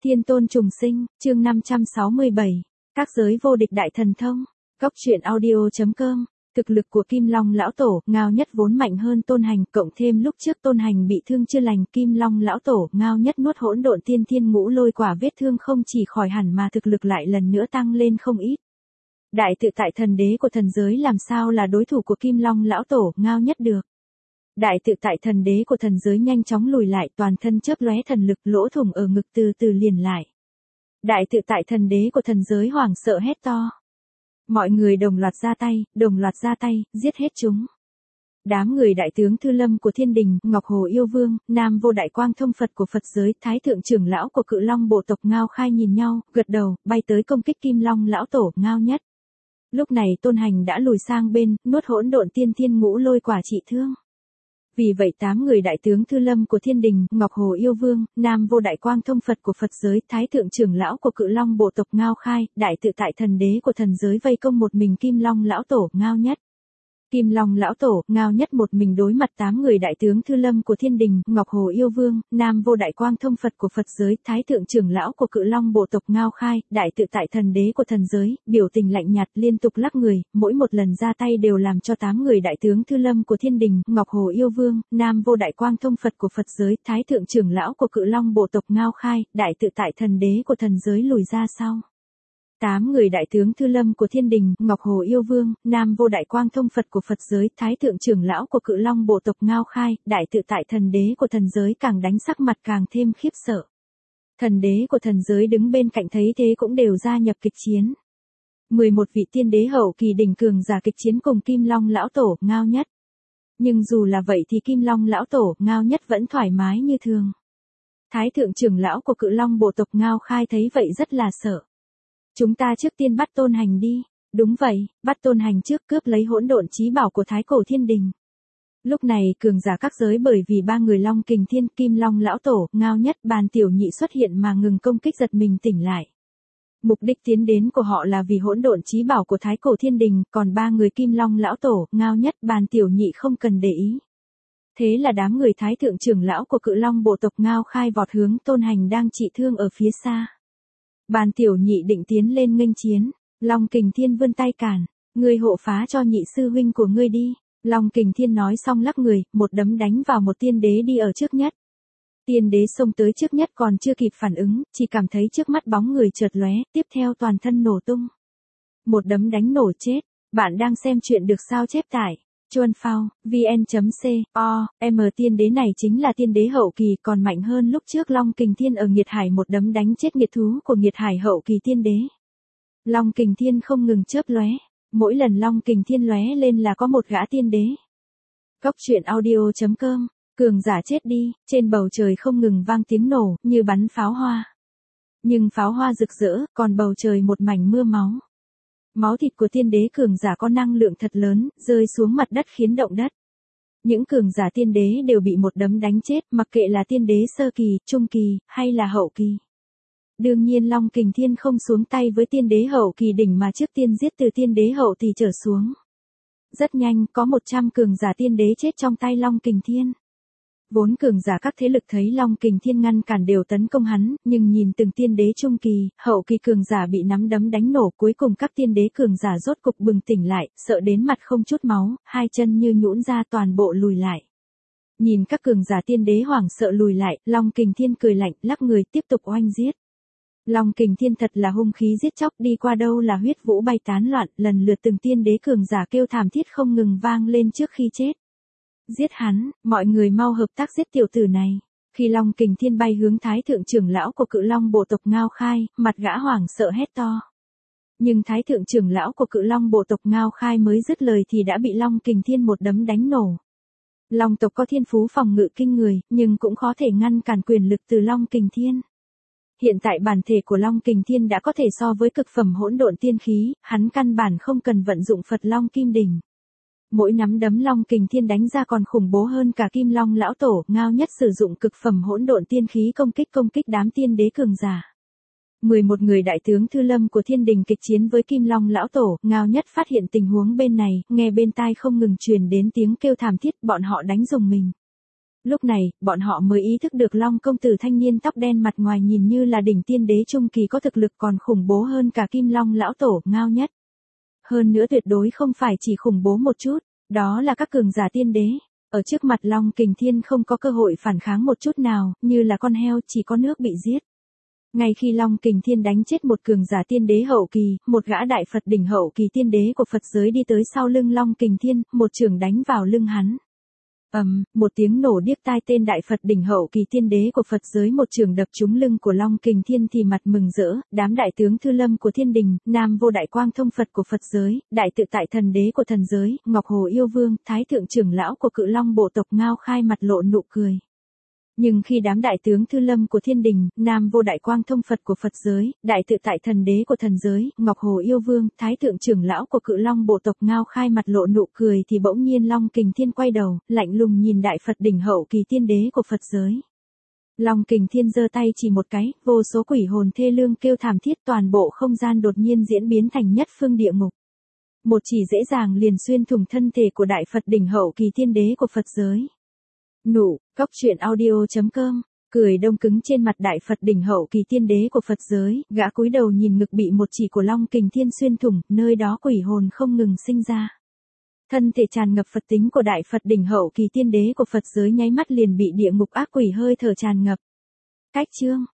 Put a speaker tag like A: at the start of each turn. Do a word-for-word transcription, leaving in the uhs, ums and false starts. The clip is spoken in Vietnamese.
A: Thiên tôn trùng sinh, chương năm trăm sáu mươi bảy. Các giới vô địch đại thần thông. Góc truyện audio chấm com. Thực lực của Kim Long lão tổ, Ngao Nhất vốn mạnh hơn Tôn Hành, cộng thêm lúc trước Tôn Hành bị thương chưa lành, Kim Long lão tổ, Ngao Nhất nuốt hỗn độn tiên thiên ngũ lôi quả, vết thương không chỉ khỏi hẳn mà thực lực lại lần nữa tăng lên không ít. Đại tự tại thần đế của thần giới làm sao là đối thủ của Kim Long lão tổ, Ngao Nhất được. Đại tự tại thần đế của thần giới nhanh chóng lùi lại, toàn thân chớp lóe thần lực, lỗ thủng ở ngực từ từ liền lại. Đại tự tại thần đế của thần giới hoảng sợ hét to. Mọi người đồng loạt ra tay, đồng loạt ra tay, giết hết chúng. Đám người đại tướng Thư Lâm của Thiên Đình, Ngọc Hồ Yêu Vương, Nam Vô Đại Quang Thông Phật của Phật giới, Thái Thượng trưởng lão của Cự Long bộ tộc Ngao Khai nhìn nhau, gật đầu, bay tới công kích Kim Long lão tổ, Ngao Nhất. Lúc này Tôn Hành đã lùi sang bên, nuốt hỗn độn tiên thiên ngũ lôi quả trị thương. Vì vậy tám người đại tướng Thư Lâm của Thiên Đình, Ngọc Hồ Yêu Vương, Nam Vô Đại Quang Thông Phật của Phật giới, Thái Thượng trưởng lão của Cự Long bộ tộc Ngao Khai, đại tự tại thần đế của thần giới vây công một mình Kim Long lão tổ, Ngao Nhất. Kim Long lão tổ, Ngao Nhất một mình đối mặt tám người đại tướng Thư Lâm của Thiên Đình, Ngọc Hồ Yêu Vương, Nam Vô Đại Quang Thông Phật của Phật giới, Thái Thượng trưởng lão của Cự Long bộ tộc Ngao Khai, đại tự tại thần đế của thần giới, biểu tình lạnh nhạt liên tục lắc người, mỗi một lần ra tay đều làm cho tám người đại tướng Thư Lâm của Thiên Đình, Ngọc Hồ Yêu Vương, Nam Vô Đại Quang Thông Phật của Phật giới, Thái Thượng trưởng lão của Cự Long bộ tộc Ngao Khai, đại tự tại thần đế của thần giới lùi ra sau. Tám người đại tướng Thư Lâm của Thiên Đình, Ngọc Hồ Yêu Vương, Nam Vô Đại Quang Thông Phật của Phật giới, Thái Thượng trưởng lão của Cự Long bộ tộc Ngao Khai, đại tự tại thần đế của thần giới càng đánh sắc mặt càng thêm khiếp sợ. Thần đế của thần giới đứng bên cạnh thấy thế cũng đều gia nhập kịch chiến. mười một vị tiên đế hậu kỳ đỉnh cường giả kịch chiến cùng Kim Long lão tổ, Ngao Nhất. Nhưng dù là vậy thì Kim Long lão tổ, Ngao Nhất vẫn thoải mái như thường. Thái Thượng trưởng lão của Cự Long bộ tộc Ngao Khai thấy vậy rất là sợ. Chúng ta trước tiên bắt Tôn Hành đi. Đúng vậy, bắt Tôn Hành trước, cướp lấy hỗn độn chí bảo của Thái Cổ Thiên Đình. Lúc này cường giả các giới bởi vì ba người Long Kình Thiên, Kim Long lão tổ, Ngao Nhất, Bàn Tiểu Nhị xuất hiện mà ngừng công kích, giật mình tỉnh lại. Mục đích tiến đến của họ là vì hỗn độn chí bảo của Thái Cổ Thiên Đình, còn ba người Kim Long lão tổ, Ngao Nhất, Bàn Tiểu Nhị không cần để ý. Thế là đám người Thái Thượng trưởng lão của Cự Long bộ tộc Ngao Khai vọt hướng Tôn Hành đang trị thương ở phía xa. Bàn Tiểu Nhị định tiến lên nghênh chiến, Long Kình Thiên vươn tay cản, ngươi hộ phá cho nhị sư huynh của ngươi đi. Long Kình Thiên nói xong lắc người, một đấm đánh vào một tiên đế đi ở trước nhất. Tiên đế xông tới trước nhất còn chưa kịp phản ứng, chỉ cảm thấy trước mắt bóng người chợt lóe, tiếp theo toàn thân nổ tung. Một đấm đánh nổ chết. Bạn đang xem chuyện được sao chép tải chuan phao, vn.co, m tiên đế này chính là tiên đế hậu kỳ, còn mạnh hơn lúc trước Long Kình Thiên ở Nghiệt Hải một đấm đánh chết nghiệt thú của Nghiệt Hải hậu kỳ tiên đế. Long Kình Thiên không ngừng chớp lóe, mỗi lần Long Kình Thiên lóe lên là có một gã tiên đế. Góc truyện audio chấm com, cường giả chết đi, trên bầu trời không ngừng vang tiếng nổ, như bắn pháo hoa. Nhưng pháo hoa rực rỡ, còn bầu trời một mảnh mưa máu. Máu thịt của tiên đế cường giả có năng lượng thật lớn, rơi xuống mặt đất khiến động đất. Những cường giả tiên đế đều bị một đấm đánh chết, mặc kệ là tiên đế sơ kỳ, trung kỳ, hay là hậu kỳ. Đương nhiên Long Kình Thiên không xuống tay với tiên đế hậu kỳ đỉnh mà trước tiên giết từ tiên đế hậu thì trở xuống. Rất nhanh, có một trăm cường giả tiên đế chết trong tay Long Kình Thiên. Vốn cường giả các thế lực thấy Long Kình Thiên ngăn cản đều tấn công hắn, nhưng nhìn từng tiên đế trung kỳ, hậu kỳ cường giả bị nắm đấm đánh nổ, cuối cùng các tiên đế cường giả rốt cục bừng tỉnh lại, sợ đến mặt không chút máu, hai chân như nhũn ra toàn bộ lùi lại. Nhìn các cường giả tiên đế hoảng sợ lùi lại, Long Kình Thiên cười lạnh, lắc người tiếp tục oanh giết. Long Kình Thiên thật là hung khí giết chóc, đi qua đâu là huyết vũ bay tán loạn, lần lượt từng tiên đế cường giả kêu thảm thiết không ngừng vang lên trước khi chết. Giết hắn, mọi người mau hợp tác giết tiểu tử này. Khi Long Kình Thiên bay hướng Thái Thượng trưởng lão của Cự Long bộ tộc Ngao Khai, mặt gã hoảng sợ hét to. Nhưng Thái Thượng trưởng lão của Cự Long bộ tộc Ngao Khai mới dứt lời thì đã bị Long Kình Thiên một đấm đánh nổ. Long tộc có thiên phú phòng ngự kinh người, nhưng cũng khó thể ngăn cản quyền lực từ Long Kình Thiên. Hiện tại bản thể của Long Kình Thiên đã có thể so với cực phẩm hỗn độn tiên khí, hắn căn bản không cần vận dụng Phật Long Kim Đỉnh. Mỗi nắm đấm Long Kình Thiên đánh ra còn khủng bố hơn cả Kim Long lão tổ, Ngao Nhất sử dụng cực phẩm hỗn độn tiên khí công kích công kích đám tiên đế cường giả. mười một người đại tướng Thư Lâm của Thiên Đình kịch chiến với Kim Long lão tổ, Ngao Nhất phát hiện tình huống bên này, nghe bên tai không ngừng truyền đến tiếng kêu thảm thiết, bọn họ đánh rùng mình. Lúc này, bọn họ mới ý thức được Long công tử thanh niên tóc đen mặt ngoài nhìn như là đỉnh tiên đế trung kỳ có thực lực còn khủng bố hơn cả Kim Long lão tổ, ngao nhất. Hơn nữa tuyệt đối không phải chỉ khủng bố một chút, đó là các cường giả tiên đế. Ở trước mặt Long Kình Thiên không có cơ hội phản kháng một chút nào, như là con heo chỉ có nước bị giết. Ngay khi Long Kình Thiên đánh chết một cường giả tiên đế hậu kỳ, một gã đại Phật đỉnh hậu kỳ tiên đế của Phật giới đi tới sau lưng Long Kình Thiên, một chưởng đánh vào lưng hắn. Ầm, um, một tiếng nổ điếc tai, tên đại Phật đỉnh hậu kỳ tiên đế của Phật giới một chưởng đập trúng lưng của Long Kình Thiên thì mặt mừng rỡ, đám đại tướng Thư Lâm của Thiên Đình, Nam Vô Đại Quang Thông Phật của Phật giới, đại tự tại thần đế của thần giới, Ngọc Hồ Yêu Vương, Thái thượng trưởng lão của Cự Long bộ tộc Ngao Khai mặt lộ nụ cười. Nhưng khi đám đại tướng Thư Lâm của Thiên Đình, Nam Vô Đại Quang Thông Phật của Phật giới, đại tự tại thần đế của thần giới, Ngọc Hồ Yêu Vương, Thái thượng trưởng lão của Cự Long bộ tộc Ngao Khai mặt lộ nụ cười thì bỗng nhiên Long Kình Thiên quay đầu, lạnh lùng nhìn đại Phật đỉnh hậu kỳ tiên đế của Phật giới. Long Kình Thiên giơ tay chỉ một cái, vô số quỷ hồn thê lương kêu thảm thiết, toàn bộ không gian đột nhiên diễn biến thành nhất phương địa ngục. Một chỉ dễ dàng liền xuyên thủng thân thể của đại Phật đỉnh hậu kỳ tiên đế của Phật giới. Nụ, Cốc Truyện Audio chấm com, cười đông cứng trên mặt đại Phật đỉnh hậu kỳ tiên đế của Phật giới, gã cúi đầu nhìn ngực bị một chỉ của Long Kình Thiên xuyên thủng, nơi đó quỷ hồn không ngừng sinh ra. Thân thể tràn ngập Phật tính của đại Phật đỉnh hậu kỳ tiên đế của Phật giới nháy mắt liền bị địa ngục ác quỷ hơi thở tràn ngập. Cách chương